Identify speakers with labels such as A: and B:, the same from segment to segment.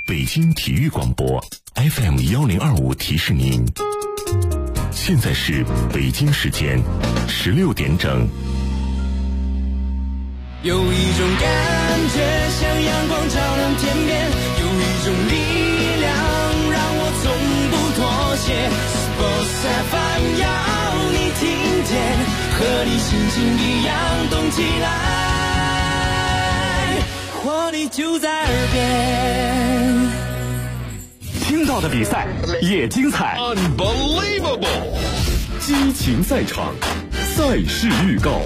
A: 北京体育广播 FM1025提示您，现在是北京时间16点整。
B: 有一种感觉像阳光照亮天边，有一种力量让我从不妥协。Sports FM 要你听见，和你心情一样动起来，活力就在耳边。
C: 听到的比赛也精彩
D: Unbelievable
C: 激情赛场，赛事预告。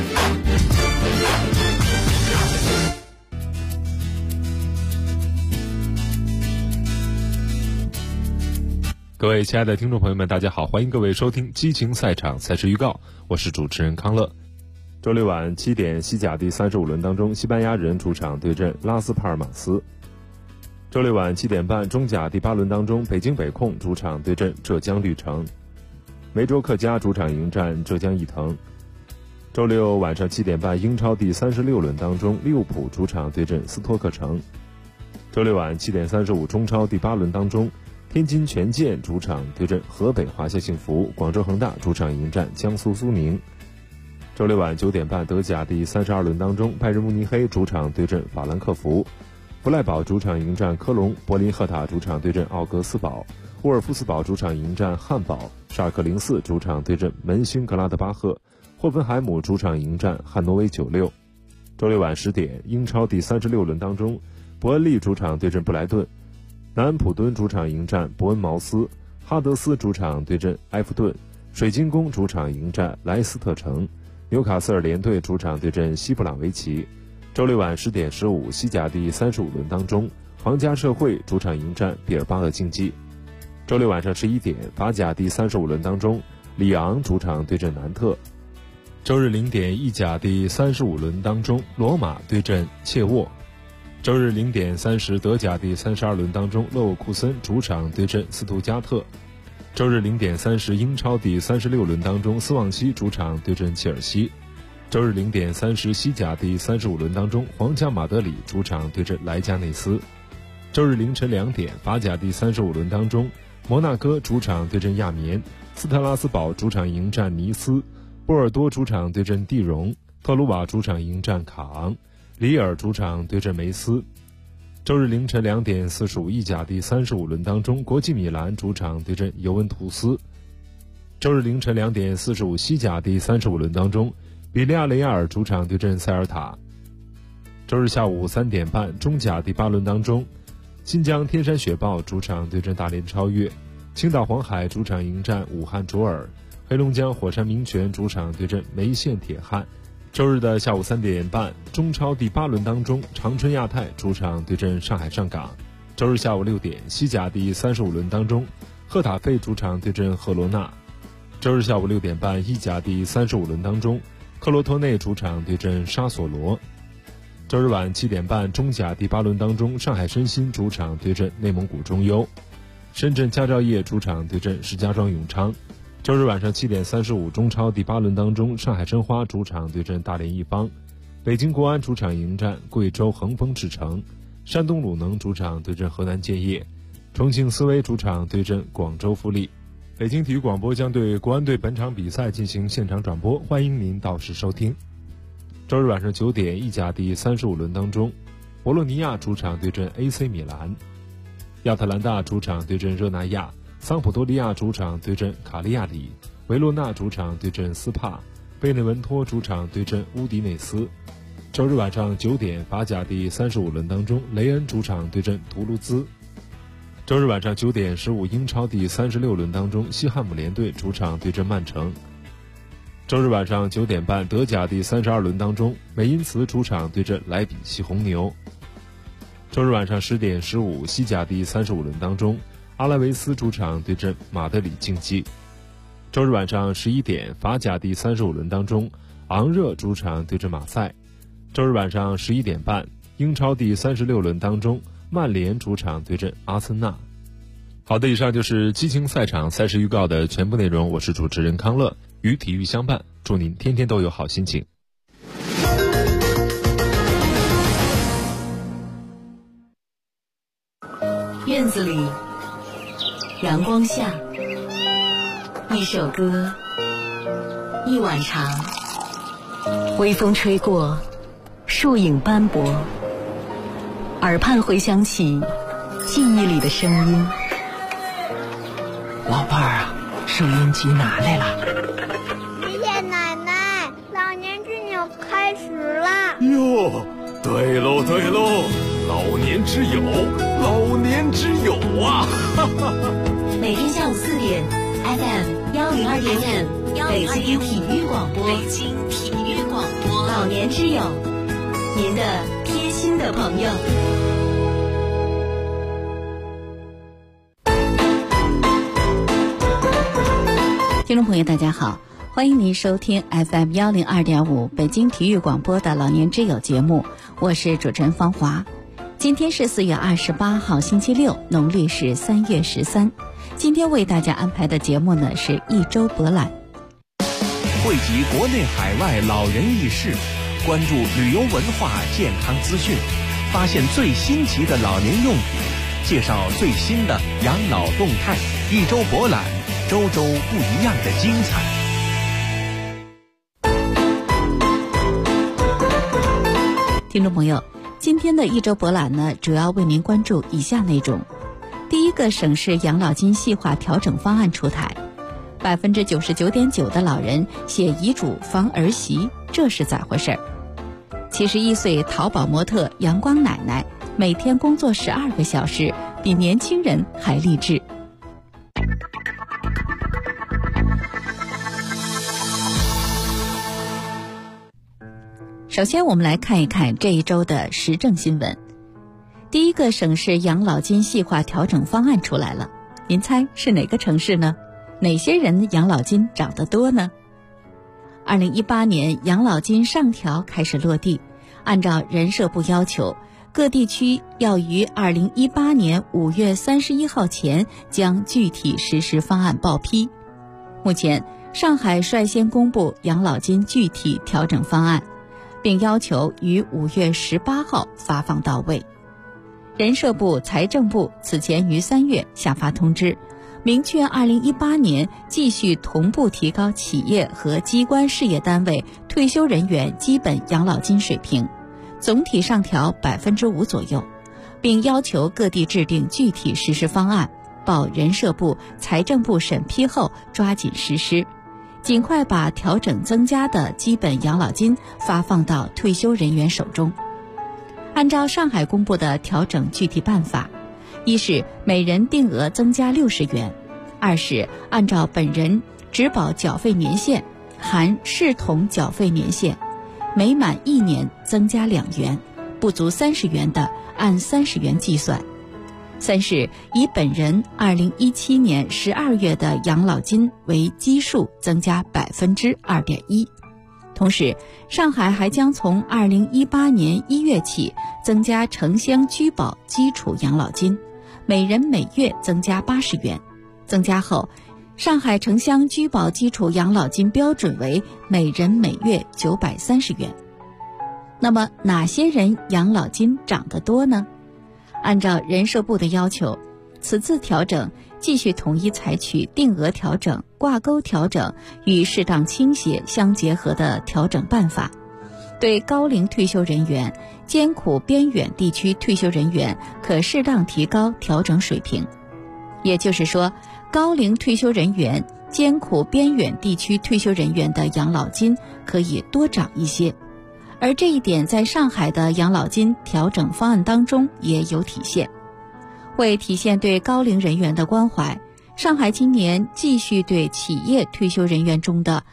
E: 各位亲爱的听众朋友们，大家好，欢迎各位收听激情赛场赛事预告，我是主持人康乐。周六晚7点，西甲第35轮当中，西班牙人主场对阵拉斯帕尔马斯。周六晚7点半，中甲第8轮当中，北京北控主场对阵浙江绿城。梅州客家主场迎战浙江毅腾。周六晚上7点半，英超第36轮当中，利物浦主场对阵斯托克城。周六晚7点35，中超第8轮当中，天津权健主场对阵河北华夏幸福，广州恒大主场迎战江苏苏宁。周六晚9点半，德甲第32轮当中，拜仁慕尼黑主场对阵法兰克福，弗赖堡主场迎战科隆，柏林赫塔主场对阵奥格斯堡，沃尔夫斯堡主场迎战汉堡，沙尔克04主场对阵门兴格拉德巴赫，霍芬海姆主场迎战汉诺威96。周六晚10点，英超第36轮当中，伯恩利主场对阵布莱顿，南安普敦主场迎战伯恩茅斯，哈德斯主场对阵埃弗顿，水晶宫主场迎战莱斯特城，纽卡斯尔联队主场对阵西布朗维奇。周六晚10点15，西甲第35轮当中，皇家社会主场迎战毕尔巴鄂竞技。周六晚上11点，法甲第35轮当中，里昂主场对阵南特。周日0点，意甲第35轮当中，罗马对阵切沃。周日0点30，德甲第32轮当中，勒沃库森主场对阵斯图加特。周日0点30，英超第36轮当中，斯旺西主场对阵切尔西。周日0点30，西甲第35轮当中，皇家马德里主场对阵莱加内斯。周日凌晨2点，法甲第35轮当中，摩纳哥主场对阵亚眠，斯特拉斯堡主场迎战尼斯，波尔多主场对阵蒂荣，特鲁瓦主场迎战卡昂，里尔主场对阵梅斯。周日凌晨2点45，意甲第35轮当中，国际米兰主场对阵尤文图斯。周日凌晨2点45，西甲第35轮当中，比利亚雷亚尔主场对阵塞尔塔。周日下午3点半，中甲第8轮当中，新疆天山雪豹主场对阵大连超越，青岛黄海主场迎战武汉卓尔，黑龙江火山民权主场对阵梅县铁汉。周日的下午3点半，中超第8轮当中，长春亚泰主场对阵上海上港。周日下午6点，西甲第35轮当中，赫塔费主场对阵赫罗纳。周日下午6点半，意甲第35轮当中，克罗托内主场对阵沙索罗。周日晚7点半，中甲第8轮当中，上海申鑫主场对阵内蒙古中优，深圳佳兆业主场对阵石家庄永昌。周日晚上7点35，中超第8轮当中，上海申花主场对阵大连一方，北京国安主场迎战贵州恒丰智诚，山东鲁能主场对阵河南建业，重庆斯威主场对阵广州富力。北京体育广播将对国安队本场比赛进行现场转播，欢迎您到时收听。周日晚上9点，意甲第35轮当中，博洛尼亚主场对阵 AC 米兰，亚特兰大主场对阵热那亚，桑普多利亚主场对阵卡利亚里，维罗纳主场对阵斯帕，贝内文托主场对阵乌迪内斯。周日晚上9点，法甲第35轮当中，雷恩主场对阵图卢兹。周日晚上9点15，英超第36轮当中，西汉姆联队主场对阵曼城。周日晚上9点半，德甲第32轮当中，美因茨主场对阵莱比锡红牛。周日晚上10点15，西甲第35轮当中，阿拉维斯主场对阵马德里竞技。周日晚上11点，法甲第35轮当中，昂热主场对阵马赛。周日晚上11点半，英超第36轮当中，曼联主场对阵阿森纳。好的，以上就是激情赛场赛事预告的全部内容，我是主持人康乐，与体育相伴，祝您天天都有好心情。
F: 院子里，阳光下，一首歌，一碗茶，微风吹过，树影斑驳，耳畔回响起记忆里的声音。
G: 老伴儿啊，收音机拿来了。
H: 谢谢奶奶，老年之友开始了。
C: 哟，对喽对喽，老年之友，老年之友啊！
F: 每天下午4点 ，FM 102.5，北京体育广播，北京体育广播，老年之友，您的贴心的朋友。听众朋友大家好，欢迎您收听 FM 102.5北京体育广播的老年之友节目，我是主持人方华。今天是4月28号星期六，农历是3月13。今天为大家安排的节目呢是一周博览，
I: 汇集国内海外老人轶事，关注旅游文化健康资讯，发现最新奇的老年用品，介绍最新的养老动态。一周博览，周周不一样的精彩。
F: 听众朋友，今天的一周博览呢，主要为您关注以下内容。第一个，省市养老金细化调整方案出台，99.9%的老人写遗嘱防儿媳，这是咋回事？71岁淘宝模特阳光奶奶每天工作12个小时，比年轻人还励志。首先我们来看一看这一周的时政新闻。第一个，省市养老金细化调整方案出来了，您猜是哪个城市呢？哪些人养老金涨得多呢？2018年养老金上调开始落地，按照人社部要求，各地区要于2018年5月31号前将具体实施方案报批。目前，上海率先公布养老金具体调整方案，并要求于5月18号发放到位。人社部、财政部此前于3月下发通知，明确2018年继续同步提高企业和机关事业单位退休人员基本养老金水平，总体上调5%左右，并要求各地制定具体实施方案，报人社部、财政部审批后抓紧实施，尽快把调整增加的基本养老金发放到退休人员手中。按照上海公布的调整具体办法，一是每人定额增加60元，二是按照本人职保缴费年限含视同缴费年限，每满1年增加2元，不足30元的按30元计算。三是以本人2017年12月的养老金为基数增加2.1%。同时，上海还将从2018年1月起增加城乡居保基础养老金，每人每月增加80元。增加后，上海城乡居保基础养老金标准为每人每月930元。那么哪些人养老金涨得多呢？按照人社部的要求，此次调整继续统一采取定额调整、挂钩调整与适当倾斜相结合的调整办法，对高龄退休人员、艰苦边远地区退休人员可适当提高调整水平。也就是说，高龄退休人员、艰苦边远地区退休人员的养老金可以多涨一些。而这一点在上海的养老金调整方案当中也有体现。为体现对高龄人员的关怀，上海今年继续对企业退休人员中的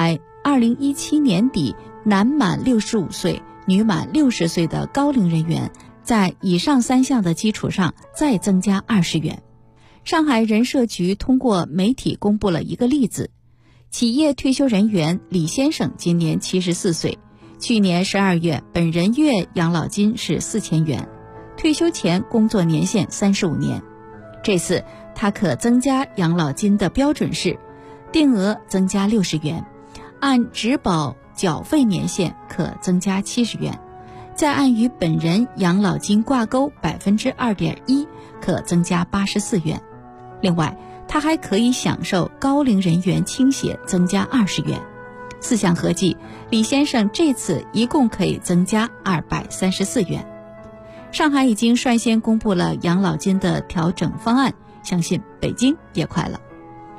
F: 2017年底男满65岁、女满60岁的高龄人员，在以上3项的基础上再增加20元。上海人社局通过媒体公布了一个例子，企业退休人员李先生今年74岁，去年12月本人月养老金是4000元，退休前工作年限35年。这次他可增加养老金的标准是定额增加60元，按职保缴费年限可增加70元，再按与本人养老金挂钩2.1%， 可增加84元。另外，他还可以享受高龄人员倾斜增加20元。4项合计，李先生这次一共可以增加234元。上海已经率先公布了养老金的调整方案，相信北京也快了。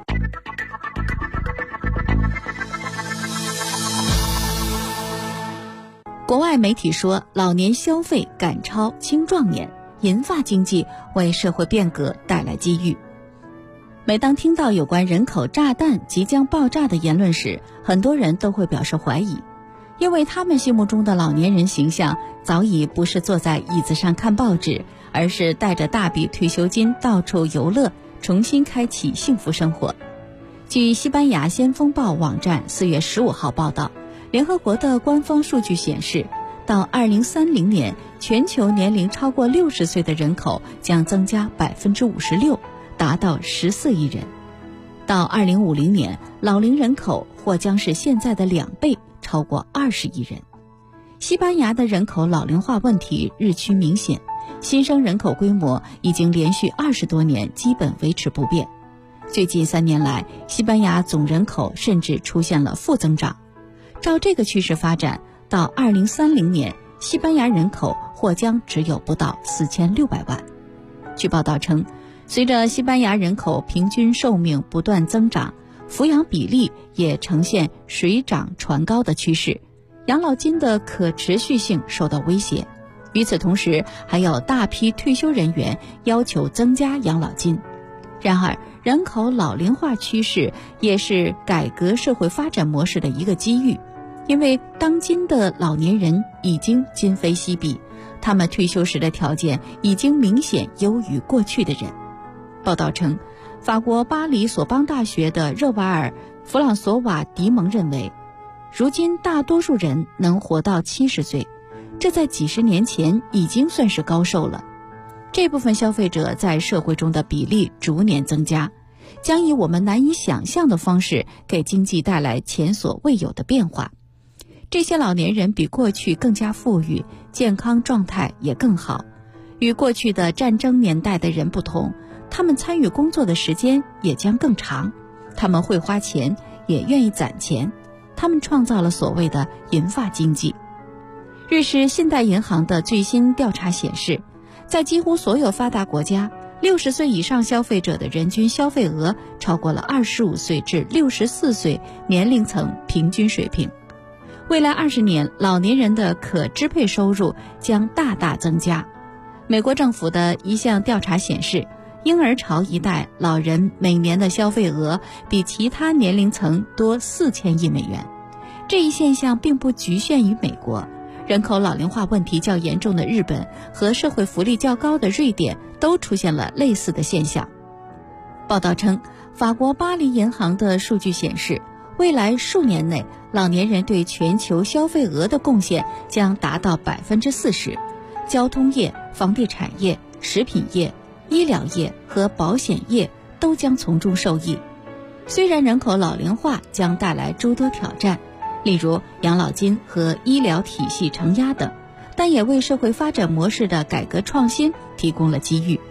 F: 国外媒体说，老年消费赶超青壮年，银发经济为社会变革带来机遇。每当听到有关人口炸弹即将爆炸的言论时，很多人都会表示怀疑，因为他们心目中的老年人形象早已不是坐在椅子上看报纸，而是带着大笔退休金到处游乐，重新开启幸福生活。据西班牙先锋报网站4月15号报道，联合国的官方数据显示，到2030年，全球年龄超过60岁的人口将增加56%，达到14亿人。到2050年，老龄人口或将是现在的2倍，超过20亿人。西班牙的人口老龄化问题日趋明显，新生人口规模已经连续20多年基本维持不变。最近3年来，西班牙总人口甚至出现了负增长。照这个趋势发展，到2030年，西班牙人口或将只有不到4600万。据报道称，随着西班牙人口平均寿命不断增长，抚养比例也呈现水涨船高的趋势，养老金的可持续性受到威胁。与此同时，还有大批退休人员要求增加养老金。然而，人口老龄化趋势也是改革社会发展模式的一个机遇，因为当今的老年人已经今非昔比，他们退休时的条件已经明显优于过去的人。报道称，法国巴黎索邦大学的热瓦尔·弗朗索瓦·迪蒙认为，如今大多数人能活到70岁，这在几十年前已经算是高寿了。这部分消费者在社会中的比例逐年增加，将以我们难以想象的方式给经济带来前所未有的变化。这些老年人比过去更加富裕，健康状态也更好。与过去的战争年代的人不同，他们参与工作的时间也将更长，他们会花钱，也愿意攒钱，他们创造了所谓的银发经济。瑞士信贷银行的最新调查显示，在几乎所有发达国家，60岁以上消费者的人均消费额超过了25岁至64岁年龄层平均水平。未来20年，老年人的可支配收入将大大增加。美国政府的一项调查显示，婴儿潮一代老人每年的消费额比其他年龄层多4000亿美元。这一现象并不局限于美国，人口老龄化问题较严重的日本和社会福利较高的瑞典都出现了类似的现象。报道称，法国巴黎银行的数据显示，未来数年内，老年人对全球消费额的贡献将达到40%，交通业、房地产业、食品业、医疗业和保险业都将从中受益。虽然人口老龄化将带来诸多挑战，例如养老金和医疗体系承压等，但也为社会发展模式的改革创新提供了机遇。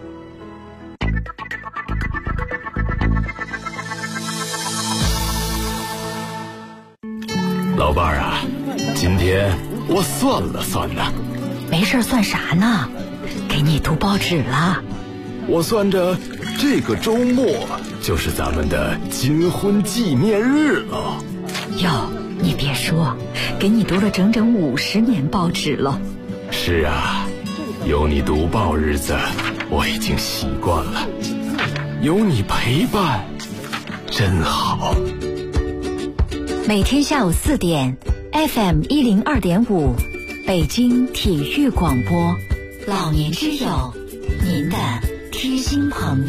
C: 老伴儿啊，今天我算了算呢。
G: 没事算啥呢？给你读报纸了。
C: 我算着这个周末就是咱们的金婚纪念日了。
G: 哟，你别说，给你读了整整50年报纸了。
C: 是啊，有你读报日子我已经习惯了，有你陪伴真好。
G: 每天下午4点 FM 102.5北京体育广播，老年之友，您的贴心朋友。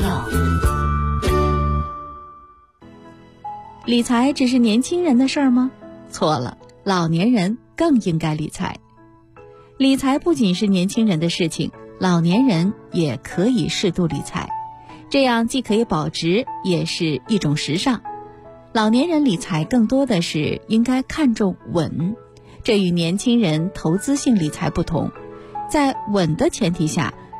F: 理财只是年轻人的事儿吗？错了，老年人更应该理财。理财不仅是年轻人的事情，老年人也可以适度理财，这样既可以保值，也是一种时尚。老年人理财更多的是应该看重稳，这与年轻人投资性理财不同。在稳的前提下，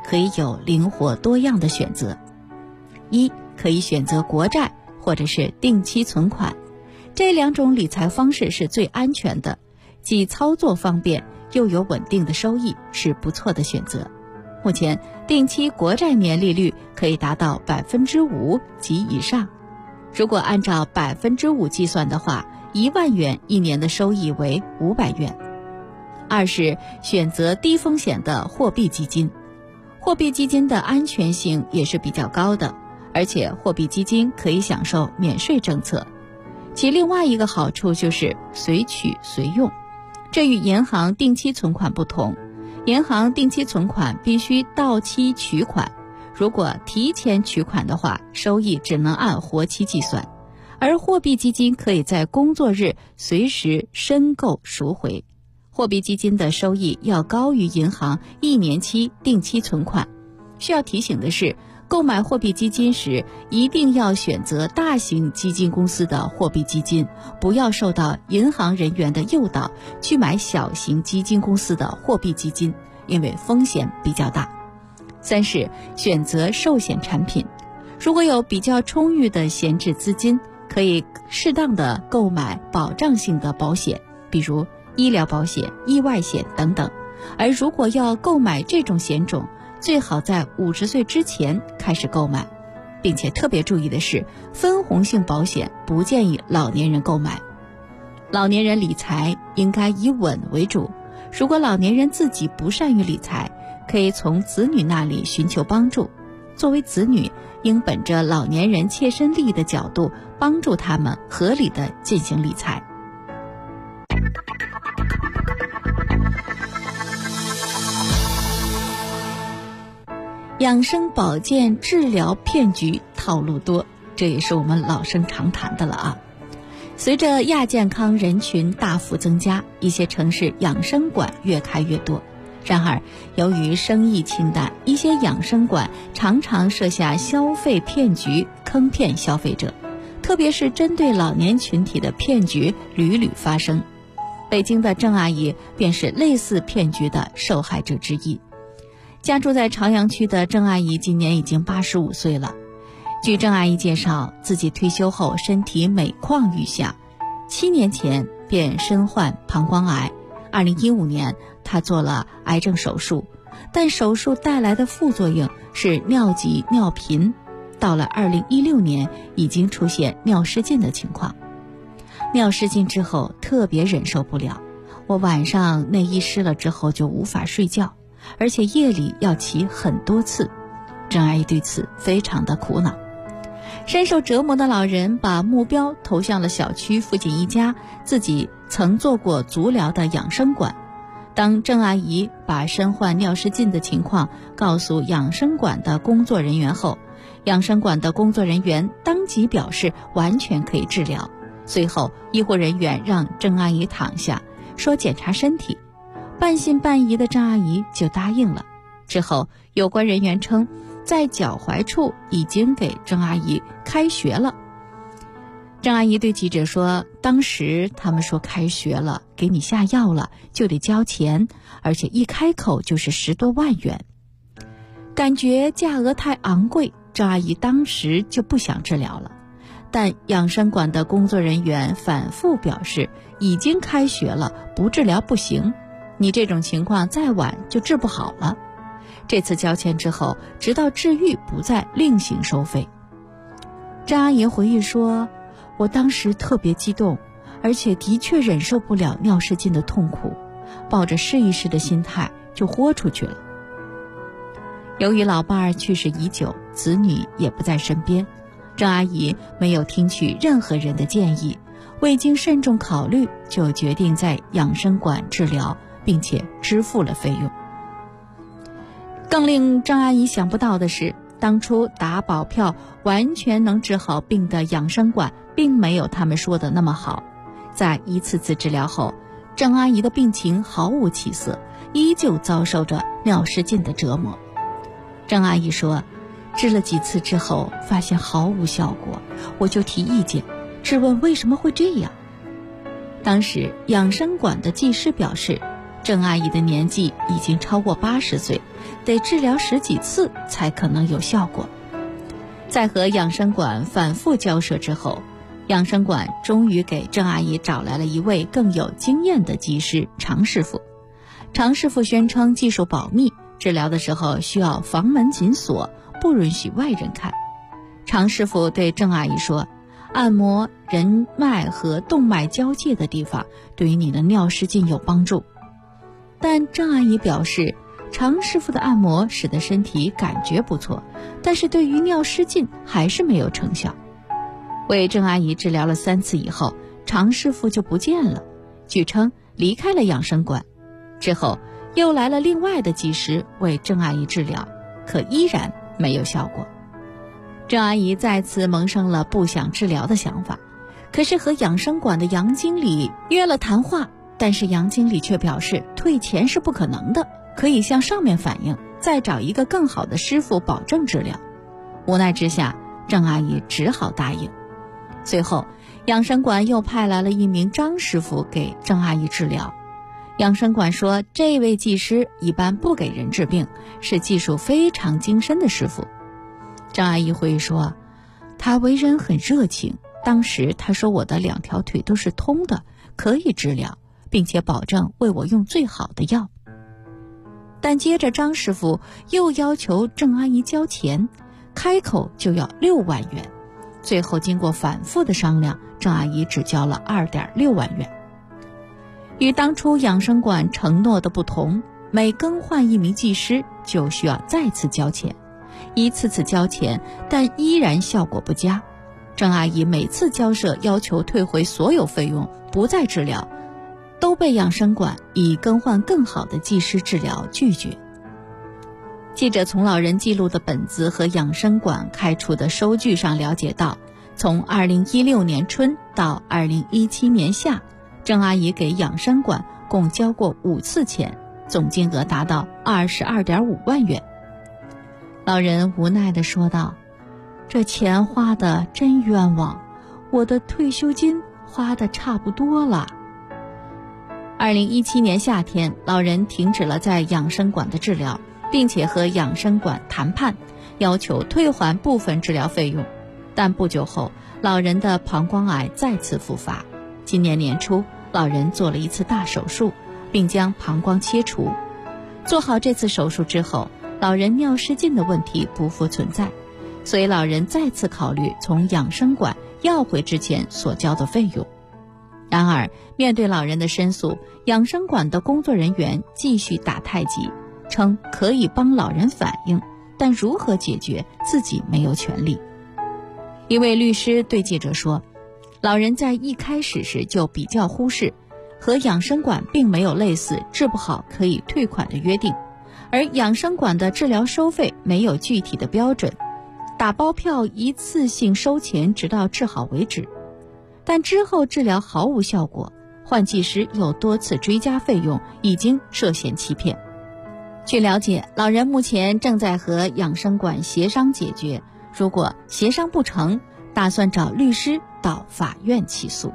F: 可以有灵活多样的选择。一，可以选择国债或者是定期存款，这两种理财方式是最安全的，既操作方便又有稳定的收益，是不错的选择。目前定期国债年利率可以达到 5% 及以上，如果按照 5% 计算的话，1万元一年的收益为500元。二是选择低风险的货币基金，货币基金的安全性也是比较高的，而且货币基金可以享受免税政策，其另外一个好处就是随取随用，这与银行定期存款不同。银行定期存款必须到期取款，如果提前取款的话，收益只能按活期计算，而货币基金可以在工作日随时申购赎回，货币基金的收益要高于银行1年期定期存款。需要提醒的是，购买货币基金时一定要选择大型基金公司的货币基金，不要受到银行人员的诱导去买小型基金公司的货币基金，因为风险比较大。三是选择寿险产品，如果有比较充裕的闲置资金，可以适当的购买保障性的保险，比如医疗保险、意外险等等。而如果要购买这种险种，最好在50岁之前开始购买，并且特别注意的是，分红性保险不建议老年人购买。老年人理财应该以稳为主，如果老年人自己不善于理财，可以从子女那里寻求帮助。作为子女，应本着老年人切身利益的角度，帮助他们合理的进行理财。养生保健治疗骗局套路多，这也是我们老生常谈的了啊。随着亚健康人群大幅增加，一些城市养生馆越开越多。然而，由于生意清淡，一些养生馆常常设下消费骗局，坑骗消费者，特别是针对老年群体的骗局屡屡发生。北京的郑阿姨便是类似骗局的受害者之一。家住在朝阳区的郑阿姨今年已经85岁了。据郑阿姨介绍，自己退休后身体每况愈下，7年前便身患膀胱癌，2015年她做了癌症手术，但手术带来的副作用是尿急尿频，到了2016年已经出现尿失禁的情况。尿失禁之后特别忍受不了，我晚上内衣湿了之后就无法睡觉，而且夜里要起很多次。郑阿姨对此非常的苦恼。深受折磨的老人把目标投向了小区附近一家自己曾做过足疗的养生馆。当郑阿姨把身患尿失禁的情况告诉养生馆的工作人员后，养生馆的工作人员当即表示完全可以治疗。随后医护人员让郑阿姨躺下，说检查身体。半信半疑的郑阿姨就答应了。之后有关人员称，在脚踝处已经给郑阿姨开穴了。郑阿姨对记者说，当时他们说开穴了，给你下药了，就得交钱，而且一开口就是10多万元。感觉价额太昂贵，郑阿姨当时就不想治疗了。但养生馆的工作人员反复表示，已经开穴了，不治疗不行，你这种情况再晚就治不好了。这次交钱之后，直到治愈不再另行收费。张阿姨回忆说，我当时特别激动，而且的确忍受不了尿失禁的痛苦，抱着试一试的心态就豁出去了。由于老伴儿去世已久，子女也不在身边，郑阿姨没有听取任何人的建议，未经慎重考虑就决定在养生馆治疗，并且支付了费用。更令郑阿姨想不到的是，当初打保票完全能治好病的养生馆并没有他们说的那么好。在一次次治疗后，郑阿姨的病情毫无起色，依旧遭受着尿失禁的折磨。郑阿姨说，治了几次之后发现毫无效果，我就提意见，质问为什么会这样。当时养生馆的技师表示， 郑阿姨的年纪已经超过80岁，得治疗10几次才可能有效果。在和养生馆反复交涉之后，养生馆终于给郑阿姨找来了一位更有经验的技师常师傅。常师傅宣称技术保密，治疗的时候需要房门紧锁，不允许外人看。常师傅对郑阿姨说，按摩人脉和动脉交界的地方对于你的尿失禁有帮助。但郑阿姨表示，常师傅的按摩使得身体感觉不错，但是对于尿失禁还是没有成效。为郑阿姨治疗了3次以后，常师傅就不见了，据称离开了养生馆。之后又来了另外的技师为郑阿姨治疗，可依然没有效果。郑阿姨再次萌生了不想治疗的想法，可是和养生馆的杨经理约了谈话，但是杨经理却表示退钱是不可能的，可以向上面反映，再找一个更好的师傅保证治疗。无奈之下，郑阿姨只好答应。随后养生馆又派来了一名张师傅给郑阿姨治疗。养生馆说，这位技师一般不给人治病，是技术非常精深的师傅。张阿姨回忆说，他为人很热情，当时他说我的2条腿都是通的，可以治疗，并且保证为我用最好的药。但接着张师傅又要求郑阿姨交钱，开口就要6万元。最后经过反复的商量，郑阿姨只交了2.6万元。与当初养生馆承诺的不同，每更换一名技师就需要再次交钱，一次次交钱，但依然效果不佳。郑阿姨每次交涉要求退回所有费用，不再治疗，都被养生馆以更换更好的技师治疗拒绝。记者从老人记录的本子和养生馆开出的收据上了解到，从2016年春到2017年夏，郑阿姨给养生馆共交过5次钱，总金额达到22.5万元。老人无奈地说道，这钱花得真冤枉，我的退休金花得差不多了。2017年夏天，老人停止了在养生馆的治疗，并且和养生馆谈判，要求退还部分治疗费用。但不久后，老人的膀胱癌再次复发。今年年初，老人做了一次大手术，并将膀胱切除。做好这次手术之后，老人尿失禁的问题不复存在，所以老人再次考虑从养生馆要回之前所交的费用。然而，面对老人的申诉，养生馆的工作人员继续打太极，称可以帮老人反映，但如何解决自己没有权利。一位律师对记者说，老人在一开始时就比较忽视，和养生馆并没有类似治不好可以退款的约定，而养生馆的治疗收费没有具体的标准，打包票一次性收钱直到治好为止。但之后治疗毫无效果，换技师又多次追加费用，已经涉嫌欺骗。据了解，老人目前正在和养生馆协商解决，如果协商不成，打算找律师到法院起诉。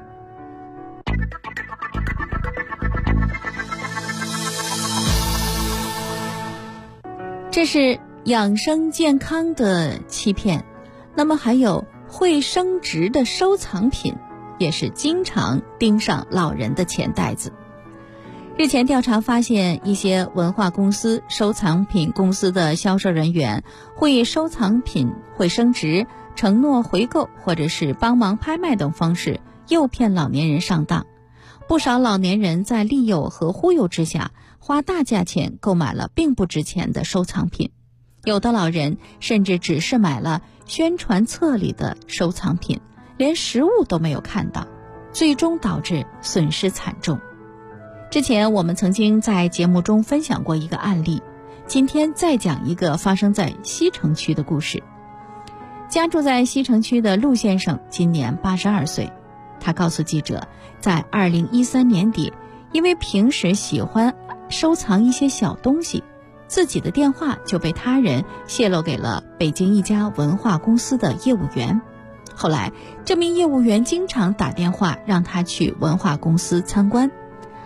F: 这是养生健康的欺骗，那么还有会升值的收藏品，也是经常盯上老人的钱袋子。日前调查发现，一些文化公司、收藏品公司的销售人员会以收藏品会升值、承诺回购或者是帮忙拍卖等方式诱骗老年人上当。不少老年人在利诱和忽悠之下，花大价钱购买了并不值钱的收藏品。有的老人甚至只是买了宣传册里的收藏品，连实物都没有看到，最终导致损失惨重。之前我们曾经在节目中分享过一个案例，今天再讲一个发生在西城区的故事。家住在西城区的陆先生今年82岁，他告诉记者，在2013年底，因为平时喜欢收藏一些小东西，自己的电话就被他人泄露给了北京一家文化公司的业务员。后来，这名业务员经常打电话让他去文化公司参观。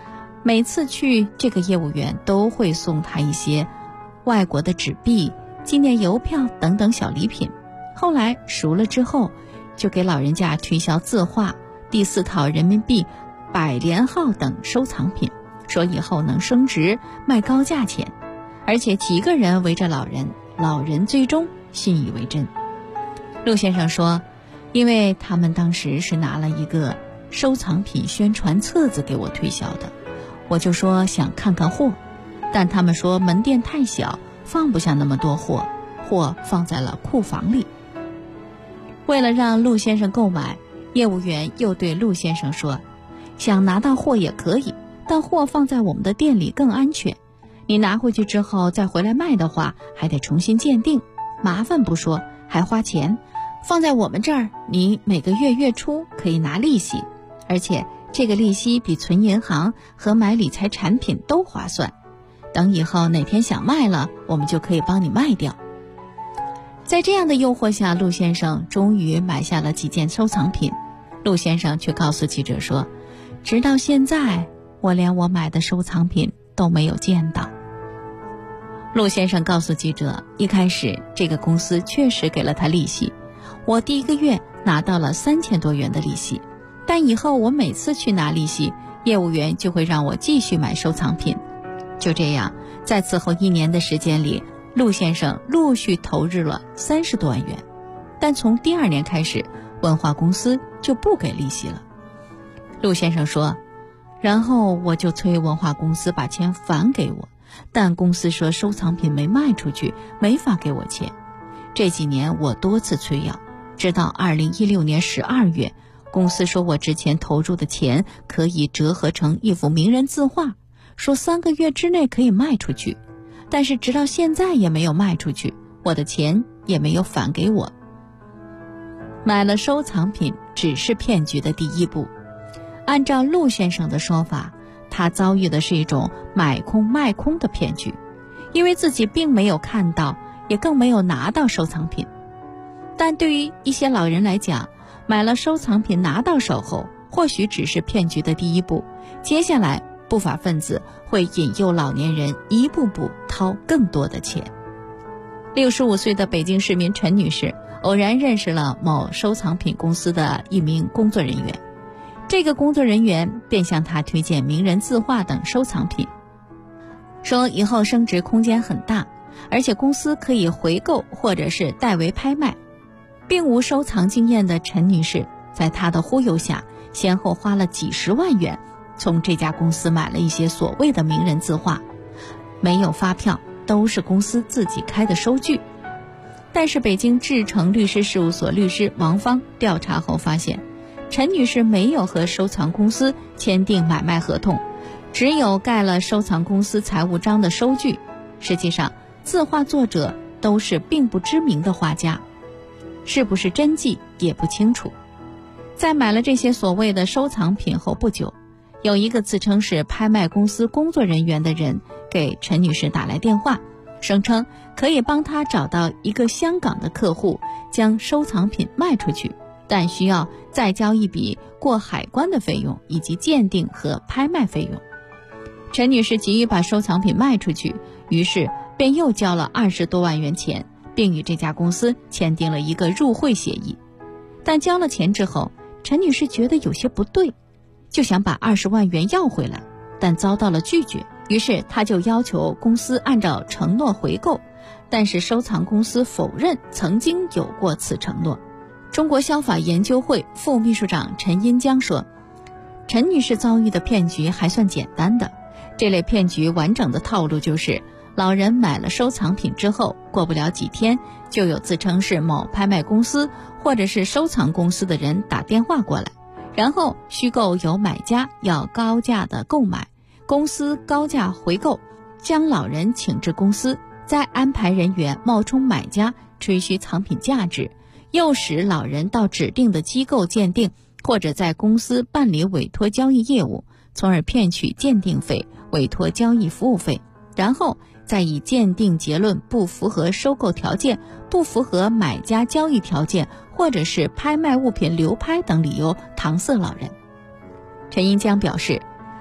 F: 每次去，这个业务员都会送他一些外国的纸币、纪念邮票等等小礼品。后来熟了之后，就给老人家推销字画、第4套人民币、百联号等收藏品，说以后能升值，卖高价钱。而且几个人围着老人，老人最终信以为真。陆先生说，因为他们当时是拿了一个收藏品宣传册子给我推销的，我就说想看看货，但他们说门店太小，放不下那么多货，货放在了库房里。为了让陆先生购买，业务员又对陆先生说，想拿到货也可以，但货放在我们的店里更安全，你拿回去之后再回来卖的话，还得重新鉴定，麻烦不说，还花钱。放在我们这儿，你每个月月初可以拿利息，而且这个利息比存银行和买理财产品都划算。等以后哪天想卖了，我们就可以帮你卖掉。在这样的诱惑下，陆先生终于买下了几件收藏品。陆先生却告诉记者说，直到现在，我连我买的收藏品都没有见到。陆先生告诉记者，一开始这个公司确实给了他利息，我第1个月拿到了3000多元的利息，但以后我每次去拿利息，业务员就会让我继续买收藏品。就这样，在此后1年的时间里，陆先生陆续投入了30多万元，但从第2年开始，文化公司就不给利息了。陆先生说，然后我就催文化公司把钱返给我，但公司说收藏品没卖出去，没法给我钱。这几年我多次催要，直到2016年12月，公司说我之前投入的钱可以折合成一幅名人字画，说3个月之内可以卖出去，但是直到现在也没有卖出去，我的钱也没有返给我。买了收藏品只是骗局的第一步。按照陆先生的说法，他遭遇的是一种买空卖空的骗局，因为自己并没有看到，也更没有拿到收藏品。但对于一些老人来讲，买了收藏品拿到手后，或许只是骗局的第一步，接下来不法分子会引诱老年人一步步掏更多的钱。65岁的北京市民陈女士偶然认识了某收藏品公司的一名工作人员，这个工作人员便向她推荐名人字画等收藏品，说以后升值空间很大，而且公司可以回购或者是代为拍卖。并无收藏经验的陈女士在她的忽悠下，先后花了几10万元从这家公司买了一些所谓的名人字画，没有发票，都是公司自己开的收据。但是北京志诚律师事务所律师王芳调查后发现，陈女士没有和收藏公司签订买卖合同，只有盖了收藏公司财务章的收据。实际上，字画作者都是并不知名的画家，是不是真迹也不清楚。在买了这些所谓的收藏品后不久，有一个自称是拍卖公司工作人员的人给陈女士打来电话，声称可以帮她找到一个香港的客户，将收藏品卖出去，但需要再交一笔过海关的费用以及鉴定和拍卖费用。陈女士急于把收藏品卖出去，于是便又交了20多万元钱，并与这家公司签订了一个入会协议。但交了钱之后，陈女士觉得有些不对，就想把20万元要回来，但遭到了拒绝。于是她就要求公司按照承诺回购，但是收藏公司否认曾经有过此承诺。中国消法研究会副秘书长陈荫江说，陈女士遭遇的骗局还算简单的，这类骗局完整的套路就是老人买了收藏品之后，过不了几天，就有自称是某拍卖公司或者是收藏公司的人打电话过来，然后虚构有买家要高价的购买，公司高价回购，将老人请至公司，再安排人员冒充买家吹嘘藏品价值，诱使老人到指定的机构鉴定，或者在公司办理委托交易业务，从而骗取鉴定费、委托交易服务费，然后再以鉴定结论不符合收购条件、不符合买家交易条件，或者是拍卖物品流拍等理由搪塞老人。陈荫江表示，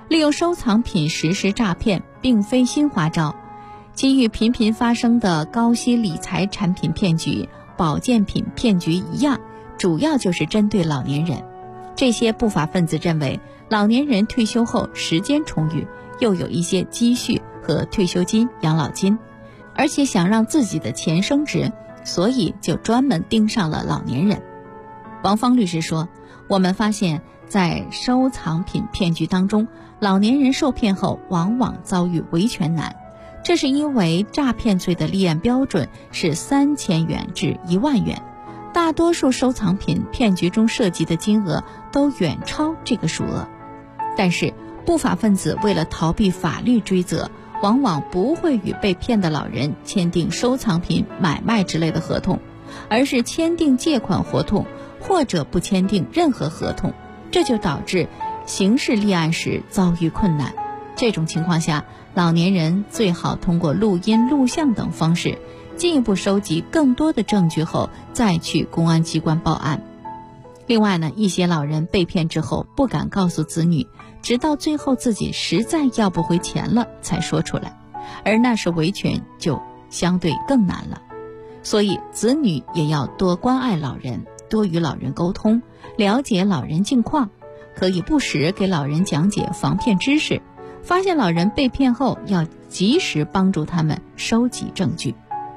F: 利用收藏品实施诈骗并非新花招，其与频频发生的高息理财产品骗局、保健品骗局一样，主要就是针对老年人。这些不法分子认为老年人退休后时间充裕，又有一些积蓄和退休金、养老金，而且想让自己的钱升值，所以就专门盯上了老年人。王芳律师说，我们发现在收藏品骗局当中，老年人受骗后往往遭遇维权难，这是因为诈骗罪的立案标准是3000元至1万元，大多数收藏品骗局中涉及的金额都远超这个数额。但是不法分子为了逃避法律追责，往往不会与被骗的老人签订收藏品买卖之类的合同，而是签订借款合同或者不签订任何合同，这就导致刑事立案时遭遇困难。这种情况下，老年人最好通过录音、录像等方式进一步收集更多的证据后再去公安机关报案。另外呢，一些老人被骗之后不敢告诉子女，直到最后自己实在要不回钱了才说出来，而那时维权就相对更难了。所以子女也要多关爱老人，多与老人沟通，了解老人近况，可以不时给老人讲解防骗知识，发现老人被骗后要及时帮助他们收集证据。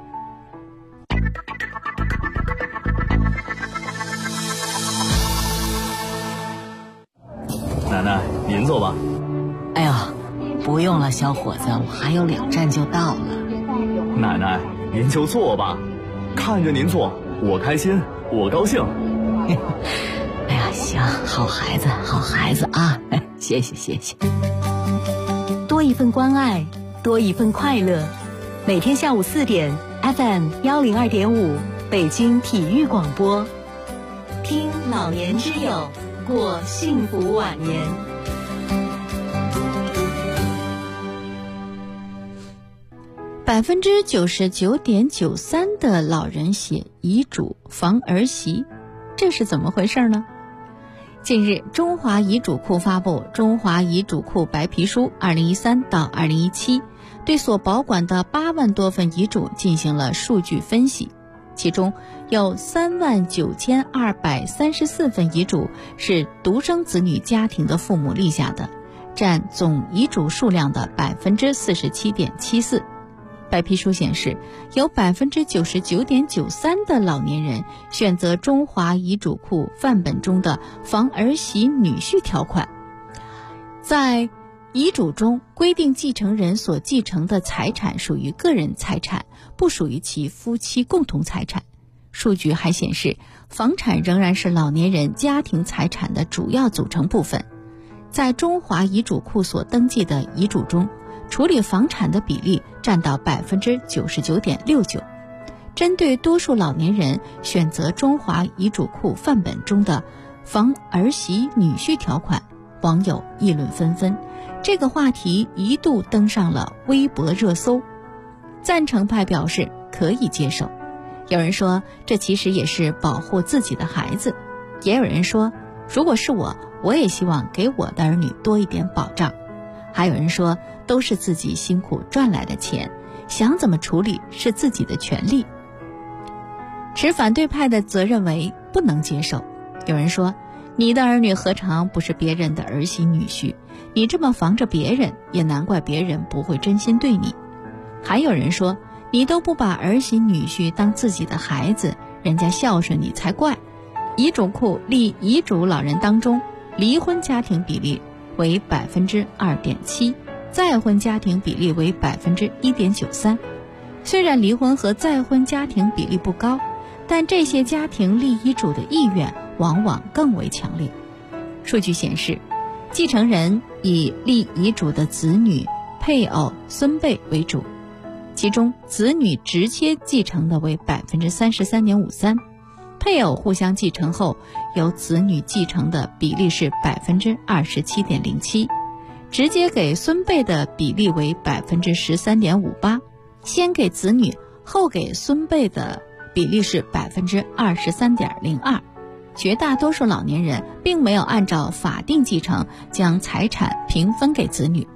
J: 奶奶，您坐吧。
K: 哎呦，不用了，小伙子，我还有2站就到了。
J: 奶奶，您就坐吧，看着您坐，我开心，我高兴。
K: 哎呀，行，好孩子，好孩子啊！谢谢，谢谢。多一份关爱，多一份快乐。每天下午4点 ，FM 102.5，北京体育广播，听老年之友，过幸福晚年。
F: 99.93%的老人写遗嘱防儿媳，这是怎么回事呢？近日，中华遗嘱库发布《中华遗嘱库白皮书2013到2017》，对所保管的8万多份遗嘱进行了数据分析，其中有39234份遗嘱是独生子女家庭的父母立下的，占总遗嘱数量的 47.74%。白皮书显示，有 99.93% 的老年人选择中华遗嘱库范本中的防儿媳女婿条款。在遗嘱中规定继承人所继承的财产属于个人财产，不属于其夫妻共同财产。数据还显示，房产仍然是老年人家庭财产的主要组成部分。在中华遗嘱库所登记的遗嘱中，处理房产的比例占到 99.69%。 针对多数老年人选择中华遗嘱库范本中的防儿媳女婿条款，网友议论纷纷，这个话题一度登上了微博热搜。赞成派表示可以接受，有人说这其实也是保护自己的孩子，也有人说如果是我也希望给我的儿女多一点保障，还有人说都是自己辛苦赚来的钱，想怎么处理是自己的权利。持反对派的则认为不能接受，有人说你的儿女何尝不是别人的儿媳女婿，你这么防着别人，也难怪别人不会真心对你。还有人说你都不把儿媳女婿当自己的孩子，人家孝顺你才怪。遗嘱库立遗嘱老人当中，离婚家庭比例为 2.7%， 再婚家庭比例为 1.93%。 虽然离婚和再婚家庭比例不高，但这些家庭立遗嘱的意愿往往更为强烈。数据显示，继承人以立遗嘱的子女、配偶、孙辈为主，其中子女直接继承的为 33.53%， 配偶互相继承后由子女继承的比例是 27.07%， 直接给孙辈的比例为 13.58%， 先给子女后给孙辈的比例是 23.02%。 绝大多数老年人并没有按照法定继承将财产平分给子女。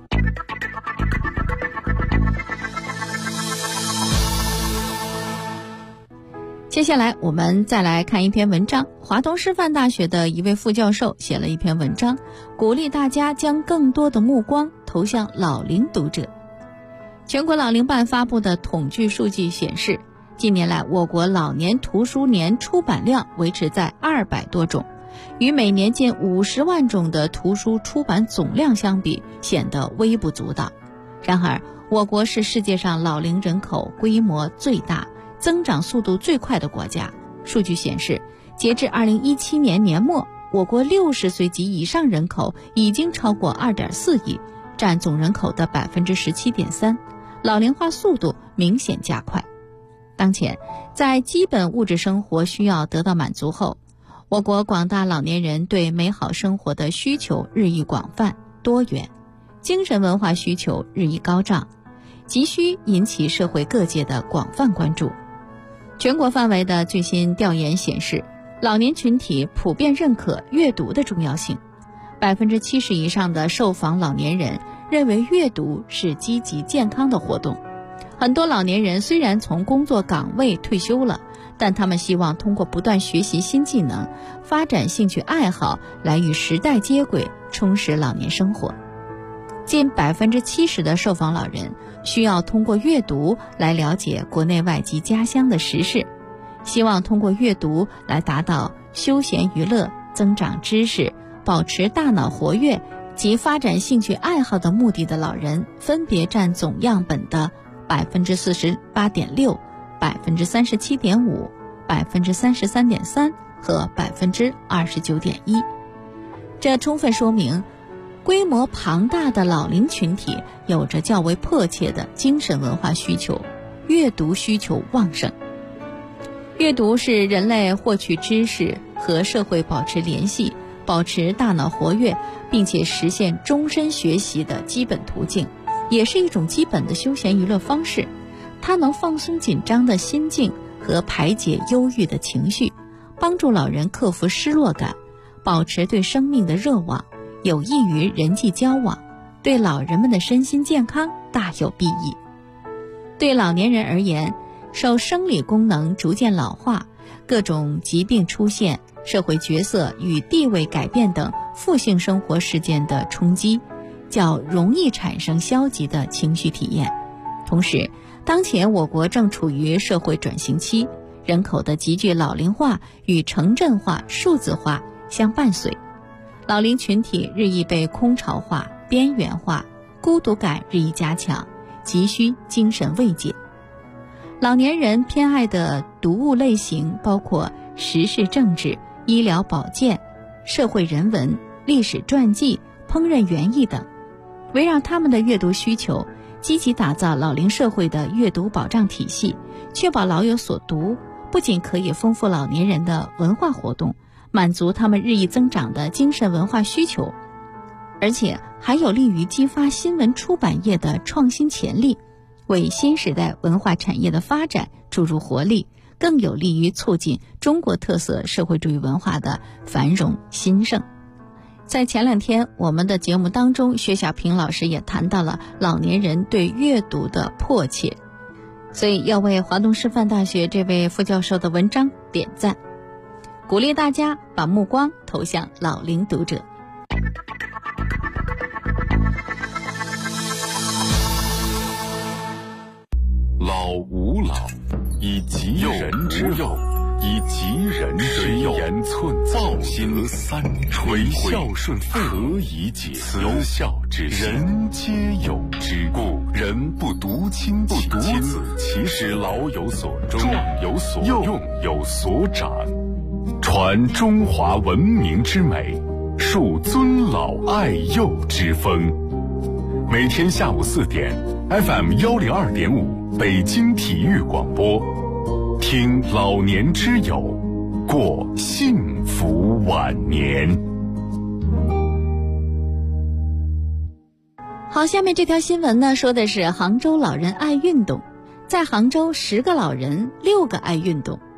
F: 接下来我们再来看一篇文章，华东师范大学的一位副教授写了一篇文章，鼓励大家将更多的目光投向老龄读者。全国老龄办发布的统计数据显示，近年来我国老年图书年出版量维持在200多种，与每年近50万种的图书出版总量相比，显得微不足道。然而，我国是世界上老龄人口规模最大、增长速度最快的国家。数据显示，截至2017年年末，我国60岁及以上人口已经超过2.4亿，占总人口的17.3%，老龄化速度明显加快。当前，在基本物质生活需要得到满足后，我国广大老年人对美好生活的需求日益广泛多元，精神文化需求日益高涨，急需引起社会各界的广泛关注。全国范围的最新调研显示，老年群体普遍认可阅读的重要性，70%以上的受访老年人认为阅读是积极健康的活动。很多老年人虽然从工作岗位退休了，但他们希望通过不断学习新技能，发展兴趣爱好，来与时代接轨，充实老年生活。近70%的受访老人需要通过阅读来了解国内外及家乡的时事，希望通过阅读来达到休闲娱乐、增长知识、保持大脑活跃及发展兴趣爱好的目的的老人，分别占总样本的48.6%、37.5%、33.3%和29.1%。这充分说明，规模庞大的老龄群体有着较为迫切的精神文化需求，阅读需求旺盛。阅读是人类获取知识和社会保持联系、保持大脑活跃，并且实现终身学习的基本途径，也是一种基本的休闲娱乐方式。它能放松紧张的心境和排解忧郁的情绪，帮助老人克服失落感，保持对生命的热望，有益于人际交往，对老人们的身心健康大有裨益。对老年人而言，受生理功能逐渐老化、各种疾病出现、社会角色与地位改变等负性生活事件的冲击，较容易产生消极的情绪体验。同时，当前我国正处于社会转型期，人口的急剧老龄化与城镇化、数字化相伴随，老龄群体日益被空巢化、边缘化，孤独感日益加强，急需精神慰藉。老年人偏爱的读物类型包括时事政治、医疗保健、社会人文、历史传记、烹饪园艺等。围绕他们的阅读需求，积极打造老龄社会的阅读保障体系，确保老有所读，不仅可以丰富老年人的文化活动，满足他们日益增长的精神文化需求，而且还有利于激发新闻出版业的创新潜力，为新时代文化产业的发展注入活力，更有利于促进中国特色社会主义文化的繁荣兴盛。在前2天我们的节目当中，薛小平老师也谈到了老年人对阅读的迫切，所以要为华东师范大学这位副教授的文章点赞，鼓励大家把目光投向老龄读者。
A: 老吾老以及人之幼，以及人之幼，言寸报心三垂孝顺父何以解？慈孝之人皆有之，故人不独亲其子，其使老有所终，壮有所用，有所长，传中华文明之美，树尊老爱幼之风。每天下午4点 FM 102.5北京体育广播，听老年之友，过幸福晚年。
F: 好，下面这条新闻呢，说的是杭州老人爱运动。在杭州，10个老人6个爱运动。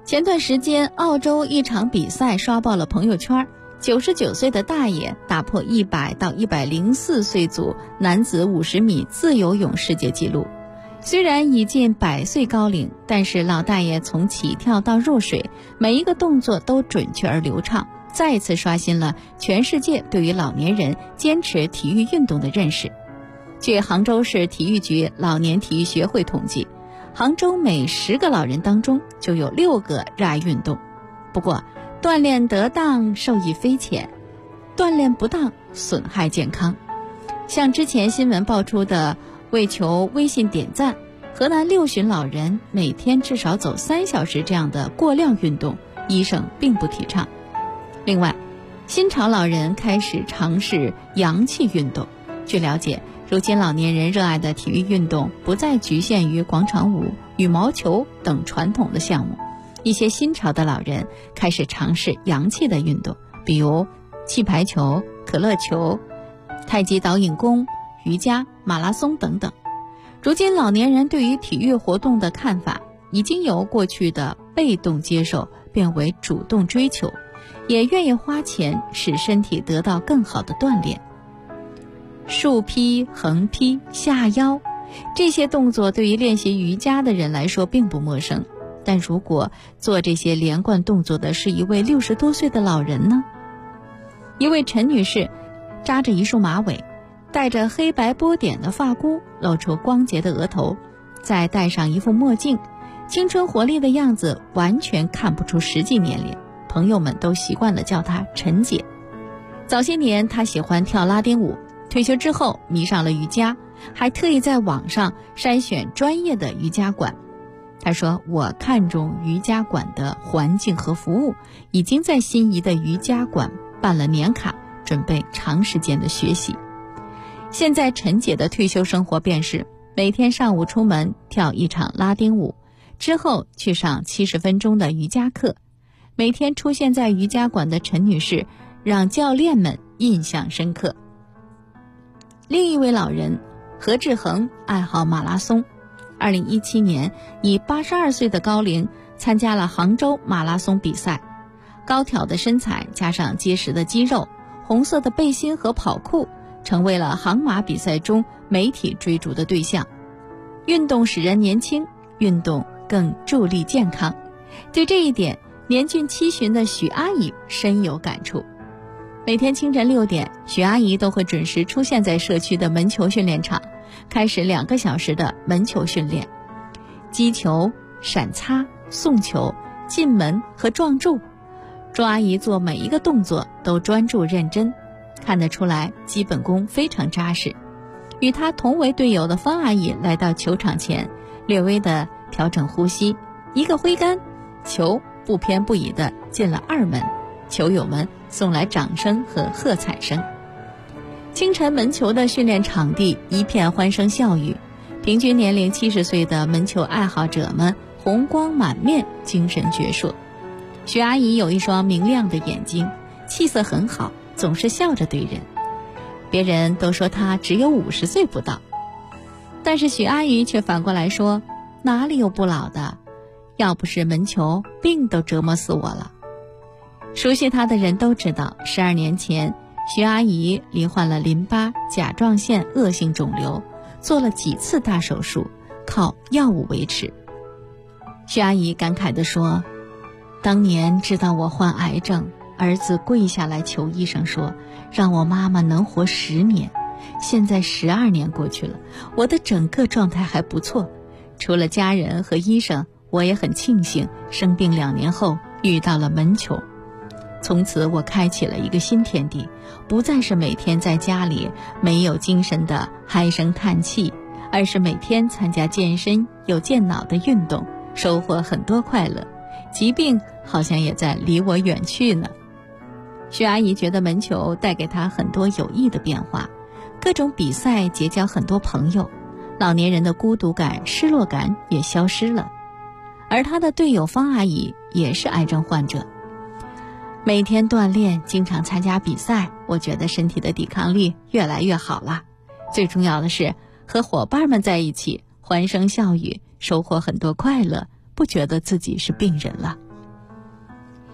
F: 前段时间，澳洲一场比赛刷爆了朋友圈，99岁的大爷打破100到104岁组男子50米自由泳世界纪录。虽然已近100岁高龄，但是老大爷从起跳到入水，每一个动作都准确而流畅，再次刷新了全世界对于老年人坚持体育运动的认识。据杭州市体育局老年体育学会统计，杭州每10个老人当中就有6个热爱运动。不过锻炼得当受益匪浅，锻炼不当损害健康。像之前新闻爆出的为求微信点赞，河南6旬老人每天至少走3小时这样的过量运动，医生并不提倡。另外，新潮老人开始尝试阳气运动。据了解，如今老年人热爱的体育运动不再局限于广场舞、羽毛球等传统的项目，一些新潮的老人开始尝试阳气的运动，比如气排球、可乐球、太极导引功、瑜伽、马拉松等等。如今老年人对于体育活动的看法已经由过去的被动接受变为主动追求，也愿意花钱使身体得到更好的锻炼。竖劈、横劈、下腰，这些动作对于练习瑜伽的人来说并不陌生，但如果做这些连贯动作的是一位60多岁的老人呢？一位陈女士扎着一束马尾，戴着黑白波点的发箍，露出光洁的额头，再戴上一副墨镜，青春活力的样子完全看不出实际年龄，朋友们都习惯了叫她陈姐。早些年她喜欢跳拉丁舞，退休之后迷上了瑜伽，还特意在网上筛选专业的瑜伽馆。他说，我看中瑜伽馆的环境和服务，已经在心仪的瑜伽馆办了年卡，准备长时间的学习。现在陈姐的退休生活便是每天上午出门跳一场拉丁舞，之后去上70分钟的瑜伽课。每天出现在瑜伽馆的陈女士让教练们印象深刻。另一位老人何志恒爱好马拉松，2017年以82岁的高龄参加了杭州马拉松比赛。高挑的身材加上结实的肌肉，红色的背心和跑裤成为了杭马比赛中媒体追逐的对象。运动使人年轻，运动更助力健康。对这一点，年近70旬的许阿姨深有感触。每天清晨6点，许阿姨都会准时出现在社区的门球训练场，开始2个小时的门球训练。击球、闪擦、送球、进门和撞柱，朱阿姨做每一个动作都专注认真，看得出来基本功非常扎实。与她同为队友的方阿姨来到球场前，略微的调整呼吸，一个挥杆，球不偏不倚地进了2门，球友们送来掌声和喝彩声。清晨门球的训练场地一片欢声笑语，平均年龄70岁的门球爱好者们红光满面，精神矍铄。许阿姨有一双明亮的眼睛，气色很好，总是笑着对人。别人都说她只有50岁不到，但是许阿姨却反过来说，哪里有不老的，要不是门球，病都折磨死我了。熟悉她的人都知道，12年前许阿姨罹患了淋巴甲状腺恶性肿瘤，做了几次大手术，靠药物维持。许阿姨感慨地说，当年知道我患癌症，儿子跪下来求医生说，让我妈妈能活10年。现在12年过去了，我的整个状态还不错，除了家人和医生，我也很庆幸生病2年后遇到了门球。从此我开启了一个新天地，不再是每天在家里没有精神的唉声叹气，而是每天参加健身有健脑的运动，收获很多快乐，疾病好像也在离我远去呢。许阿姨觉得门球带给她很多有益的变化，各种比赛结交很多朋友，老年人的孤独感、失落感也消失了。而她的队友方阿姨也是癌症患者，每天锻炼，经常参加比赛，我觉得身体的抵抗力越来越好了。最重要的是和伙伴们在一起，欢声笑语，收获很多快乐，不觉得自己是病人了。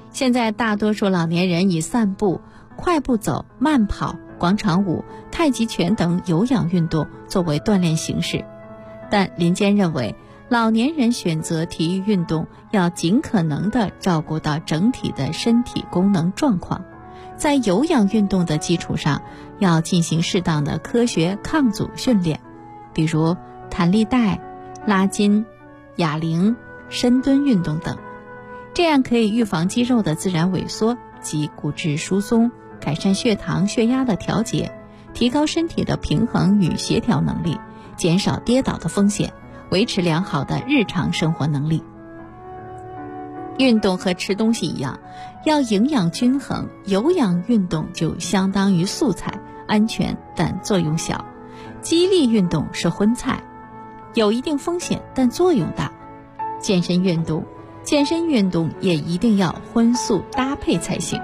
F: 现在大多数老年人以散步、快步走、慢跑、广场舞、太极拳等有氧运动作为锻炼形式，但林坚认为，老年人选择体育运动要尽可能地照顾到整体的身体功能状况，在有氧运动的基础上，要进行适当的科学抗阻训练，比如弹力带、拉筋、哑铃、深蹲运动等，这样可以预防肌肉的自然萎缩及骨质疏松，改善血糖、血压的调节，提高身体的平衡与协调能力，减少跌倒的风险，维持良好的日常生活能力。运动和吃东西一样，要营养均衡，有氧运动就相当于素菜，安全但作用小；激励运动是荤菜，有一定风险但作用大。健身运动也一定要荤素搭配才行。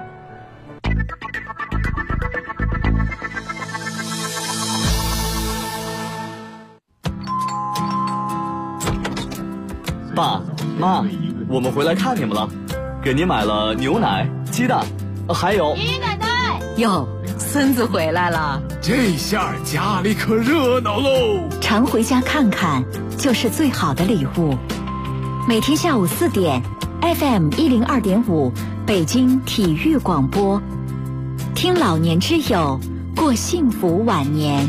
J: 爸妈，我们回来看你们了，给您买了牛奶、鸡蛋，还有
H: 爷爷奶奶。
K: 哟，孙子回来了，
C: 这下家里可热闹喽！
G: 常回家看看，就是最好的礼物。每天下午4点 ，FM 102.5，北京体育广播，听老年之友，过幸福晚年。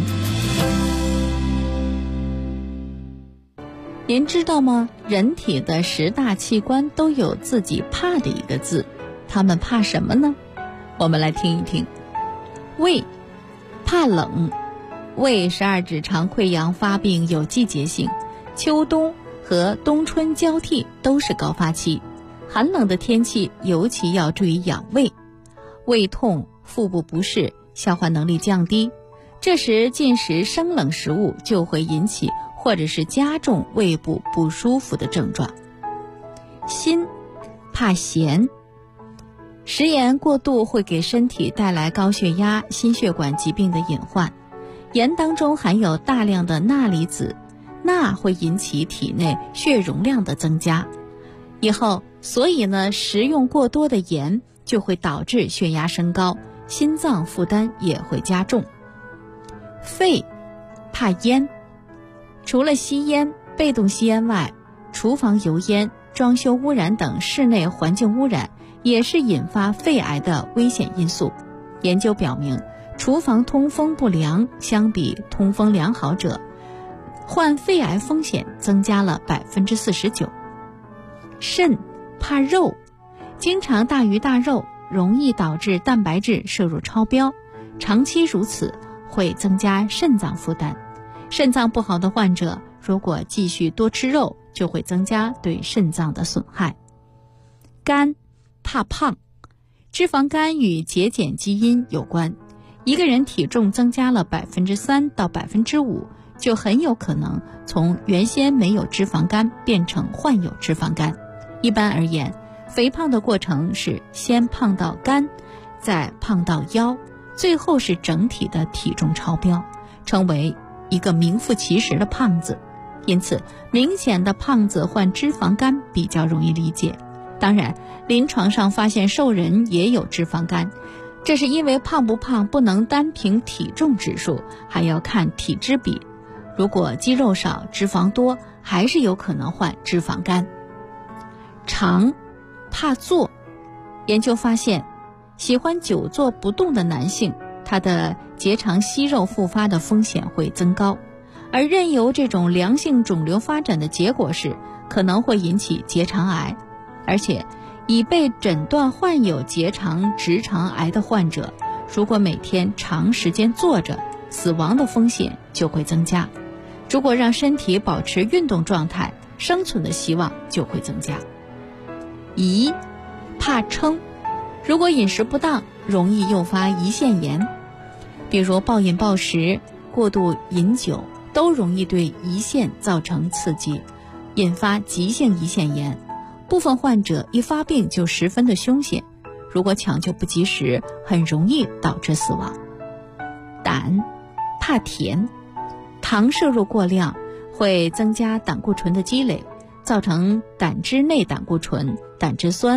F: 您知道吗？人体的10大器官都有自己怕的一个字，它们怕什么呢？我们来听一听。胃，怕冷。胃12指肠溃疡发病有季节性，秋冬和冬春交替都是高发期，寒冷的天气尤其要注意养胃。胃痛、腹部不适、消化能力降低，这时进食生冷食物就会引起或者是加重胃部不舒服的症状。心，怕咸。食盐过度会给身体带来高血压、心血管疾病的隐患。盐当中含有大量的钠离子，钠会引起体内血容量的增加。所以呢，食用过多的盐就会导致血压升高，心脏负担也会加重。肺，怕烟。除了吸烟、被动吸烟外，厨房油烟、装修污染等室内环境污染也是引发肺癌的危险因素。研究表明，厨房通风不良相比通风良好者，患肺癌风险增加了49%。肾，怕肉。经常大鱼大肉容易导致蛋白质摄入超标，长期如此会增加肾脏负担。肾脏不好的患者如果继续多吃肉，就会增加对肾脏的损害。肝，怕胖。脂肪肝与节俭基因有关，一个人体重增加了3%到5%，就很有可能从原先没有脂肪肝变成患有脂肪肝。一般而言，肥胖的过程是先胖到肝，再胖到腰，最后是整体的体重超标，成为一个名副其实的胖子。因此，明显的胖子患脂肪肝比较容易理解。当然，临床上发现瘦人也有脂肪肝，这是因为胖不胖不能单凭体重指数，还要看体脂比。如果肌肉少、脂肪多，还是有可能患脂肪肝。肠，怕坐。研究发现，喜欢久坐不动的男性，他的结肠息肉复发的风险会增高，而任由这种良性肿瘤发展的结果是，可能会引起结肠癌。而且，已被诊断患有结肠直肠癌的患者，如果每天长时间坐着，死亡的风险就会增加。如果让身体保持运动状态，生存的希望就会增加。胰，怕撑。如果饮食不当，容易诱发胰腺炎，比如暴饮暴食、过度饮酒，都容易对胰腺造成刺激，引发急性胰腺炎。部分患者一发病就十分的凶险，如果抢救不及时，很容易导致死亡。胆，怕甜。糖摄入过量会增加胆固醇的积累，造成胆汁内胆固醇、胆汁酸、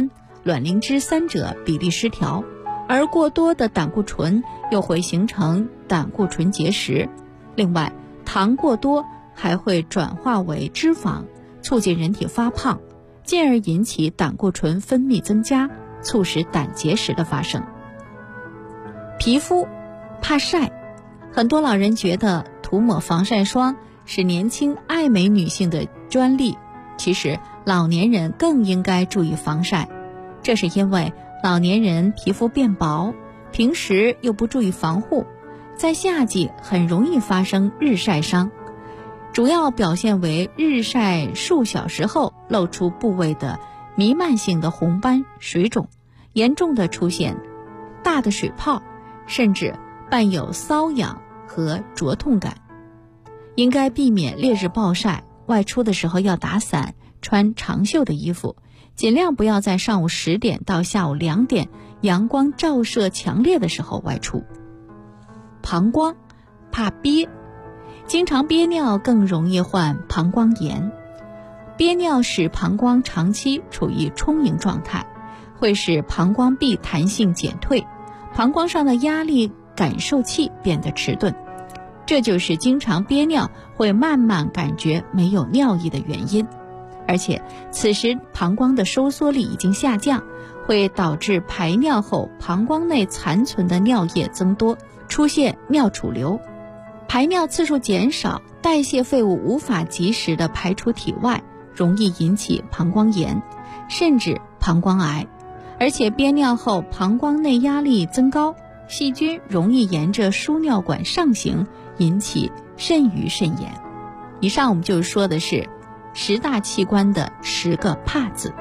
F: 卵磷脂三者比例失调，而过多的胆固醇又会形成胆固醇结石。另外，糖过多还会转化为脂肪，促进人体发胖，进而引起胆固醇分泌增加，促使胆结石的发生。皮肤怕晒，很多老人觉得涂抹防晒霜是年轻爱美女性的专利，其实老年人更应该注意防晒。这是因为老年人皮肤变薄，平时又不注意防护，在夏季很容易发生日晒伤，主要表现为日晒数小时后露出部位的弥漫性的红斑水肿，严重的出现大的水泡，甚至伴有瘙痒和灼痛感。应该避免烈日暴晒，外出的时候要打伞，穿长袖的衣服，尽量不要在上午10点到下午2点阳光照射强烈的时候外出。膀胱怕憋，经常憋尿更容易患膀胱炎。憋尿使膀胱长期处于充盈状态，会使膀胱壁弹性减退，膀胱上的压力感受器变得迟钝，这就是经常憋尿会慢慢感觉没有尿意的原因。而且此时膀胱的收缩力已经下降，会导致排尿后膀胱内残存的尿液增多，出现尿储留，排尿次数减少，代谢废物无法及时的排出体外，容易引起膀胱炎，甚至膀胱癌。而且憋尿后膀胱内压力增高，细菌容易沿着输尿管上行，引起肾盂肾炎。以上我们就说的是10大器官的10个怕字。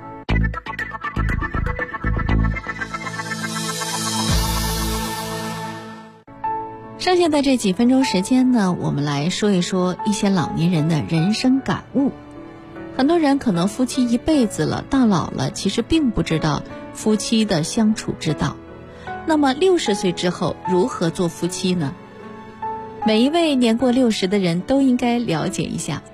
F: 剩下的这几分钟时间呢，我们来说一说一些老年人的人生感悟。很多人可能夫妻一辈子了，到老了其实并不知道夫妻的相处之道。那么60岁之后如何做夫妻呢？每一位年过60的人都应该了解一下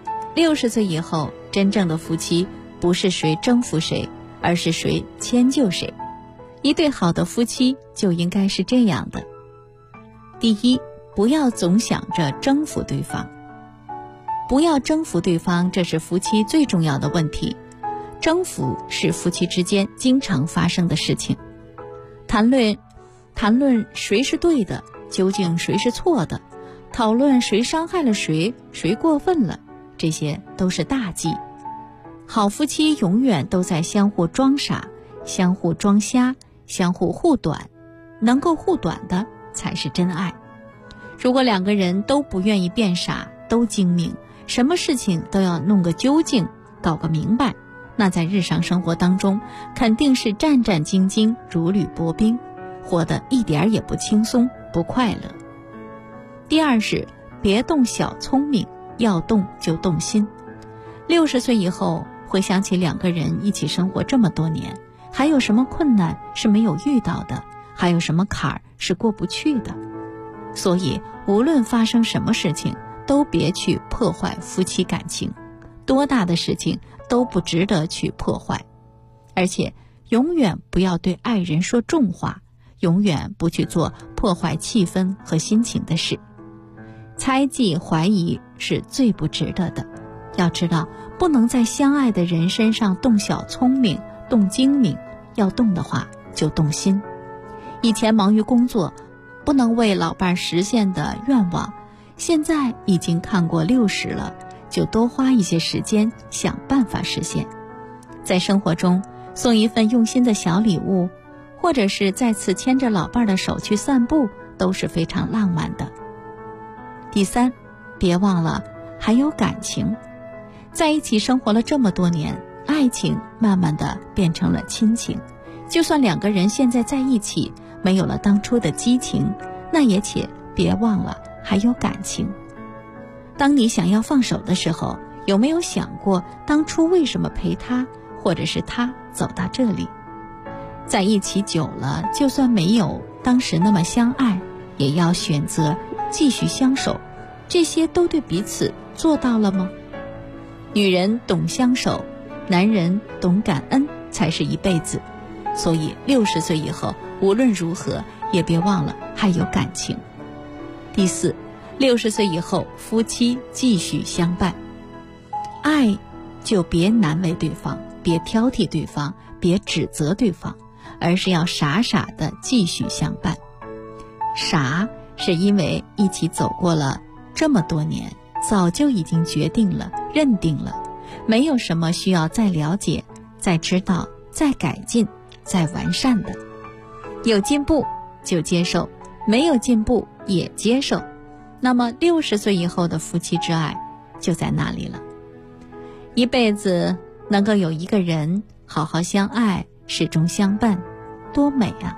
F: ，60岁以后真正的夫妻不是谁征服谁，而是谁迁就谁。一对好的夫妻就应该是这样的。第一，不要总想着征服对方。不要征服对方，这是夫妻最重要的问题。征服是夫妻之间经常发生的事情。谈论谁是对的，究竟谁是错的，讨论谁伤害了谁，谁过分了，这些都是大忌。好夫妻永远都在相互装傻，相互装瞎，相互护短，能够护短的才是真爱。如果两个人都不愿意变傻，都精明，什么事情都要弄个究竟，搞个明白，那在日常生活当中肯定是战战兢兢，如履薄冰，活得一点也不轻松，不快乐。第二是别动小聪明，要动就动心。60岁以后回想起两个人一起生活这么多年，还有什么困难是没有遇到的，还有什么坎儿是过不去的。所以无论发生什么事情，都别去破坏夫妻感情，多大的事情都不值得去破坏。而且永远不要对爱人说重话，永远不去做破坏气氛和心情的事。猜忌怀疑是最不值得的，要知道不能在相爱的人身上动小聪明，动精明，要动的话就动心。以前忙于工作，不能为老伴实现的愿望，现在已经看过60了，就多花一些时间想办法实现。在生活中送一份用心的小礼物，或者是再次牵着老伴的手去散步，都是非常浪漫的。第三，别忘了还有感情。在一起生活了这么多年，爱情慢慢的变成了亲情。就算两个人现在在一起，没有了当初的激情，那也且别忘了还有感情。当你想要放手的时候，有没有想过当初为什么陪他，或者是他走到这里？在一起久了，就算没有当时那么相爱，也要选择继续相守。这些都对彼此做到了吗？女人懂相守，男人懂感恩， 才是一辈子。所以60岁以后，无论如何也别忘了还有感情。第四，60岁以后，夫妻继续相伴。爱就别难为对方，别挑剔对方，别指责对方，而是要傻傻的继续相伴。傻是因为一起走过了这么多年，早就已经决定了，认定了，没有什么需要再了解、再知道、再改进、再完善的。有进步就接受，没有进步也接受。那么60岁以后的夫妻之爱就在那里了。一辈子能够有一个人好好相爱，始终相伴，多美啊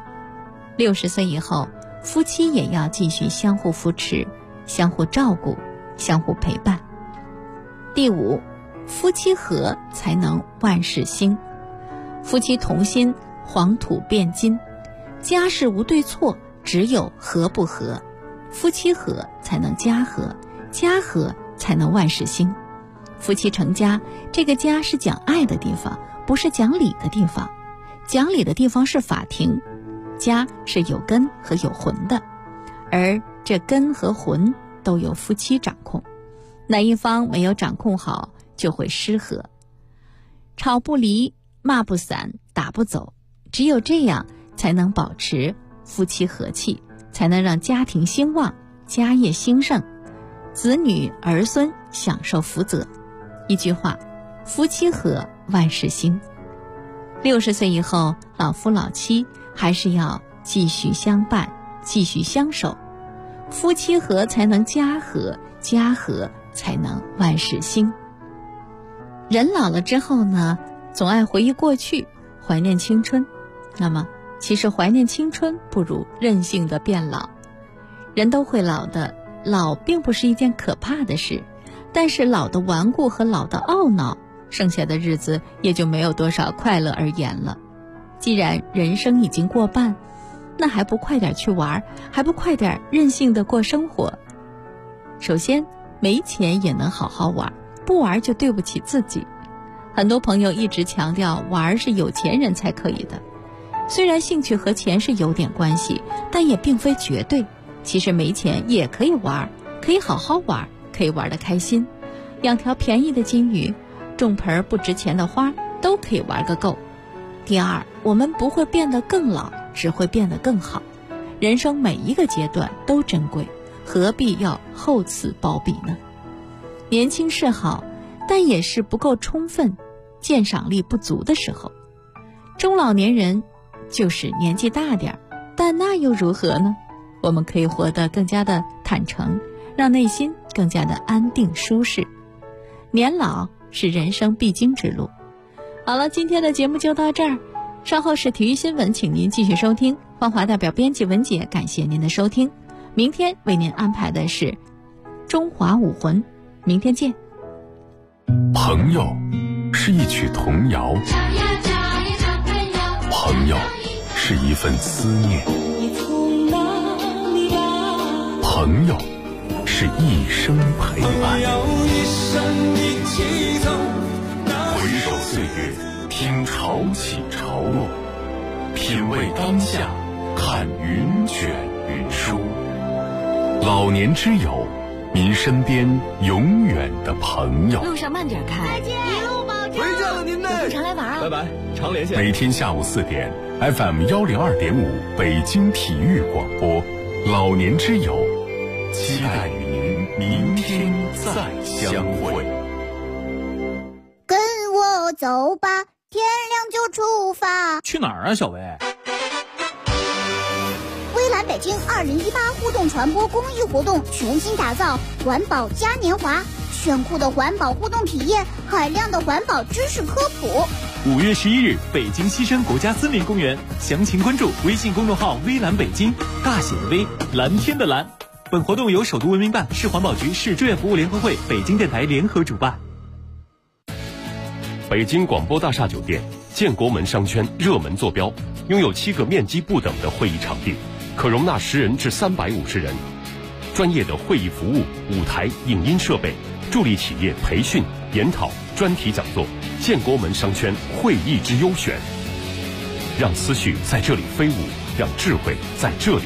F: ！60岁以后，夫妻也要继续相互扶持，相互照顾，相互陪伴。第五，夫妻和才能万事兴。夫妻同心，黄土变金。家事无对错，只有和不和。夫妻和才能家和，家和才能万事兴。夫妻成家，这个家是讲爱的地方，不是讲理的地方。讲理的地方是法庭，家是有根和有魂的，而这根和魂都由夫妻掌控。哪一方没有掌控好，就会失和。吵不离，骂不散，打不走，只有这样才能保持夫妻和气，才能让家庭兴旺，家业兴盛，子女儿孙享受福泽。一句话，夫妻和万事兴。60岁以后，老夫老妻还是要继续相伴，继续相守。夫妻和才能家和，家和才能万事兴。人老了之后呢，总爱回忆过去，怀念青春。那么其实怀念青春不如任性的变老。人都会老的，老并不是一件可怕的事，但是老的顽固和老的懊恼，剩下的日子也就没有多少快乐而言了。既然人生已经过半，那还不快点去玩，还不快点任性的过生活。首先，没钱也能好好玩，不玩就对不起自己。很多朋友一直强调玩是有钱人才可以的，虽然兴趣和钱是有点关系，但也并非绝对。其实没钱也可以玩，可以好好玩，可以玩得开心。养条便宜的金鱼，种盆不值钱的花，都可以玩个够。第二，我们不会变得更老，只会变得更好。人生每一个阶段都珍贵，何必要厚此薄彼呢？年轻是好，但也是不够充分，鉴赏力不足的时候。中老年人就是年纪大点，但那又如何呢？我们可以活得更加的坦诚，让内心更加的安定舒适。年老是人生必经之路。好了，今天的节目就到这儿，稍后是体育新闻，请您继续收听。芳华代表编辑文姐感谢您的收听，明天为您安排的是中华武魂，明天见。
A: 朋友是一曲童谣，朋友是一份思念，朋友是一生陪伴。回首岁月，听潮起潮落，品味当下，看云卷云舒。老年之友，您身边永远的朋友。
K: 路上慢点开，
H: 一路保重。
D: 回家了您呢？
K: 有空常来玩啊！
D: 拜拜，常连线。
A: 每天下午4点 ，FM 102.5北京体育广播，老年之友，期待与您明天再相会。
H: 跟我走吧，天亮就出发。
L: 去哪儿啊，小薇？
H: 微蓝北京2018互动传播公益活动全新打造环保嘉年华，炫酷的环保互动体验，海量的环保知识科普。
L: 5月11日，北京西山国家森林公园，详情关注微信公众号微蓝北京，大写的微，蓝天的蓝。本活动由首都文明办、市环保局、市志愿服务联合会、北京电台联合主办。
C: 北京广播大厦酒店建国门商圈热门坐标，拥有7个面积不等的会议场地，可容纳10人至350人。专业的会议服务、舞台、影音设备，助力企业培训、研讨、专题讲座、 建国门商圈会议之优选，让思绪在这里飞舞，让智慧在这里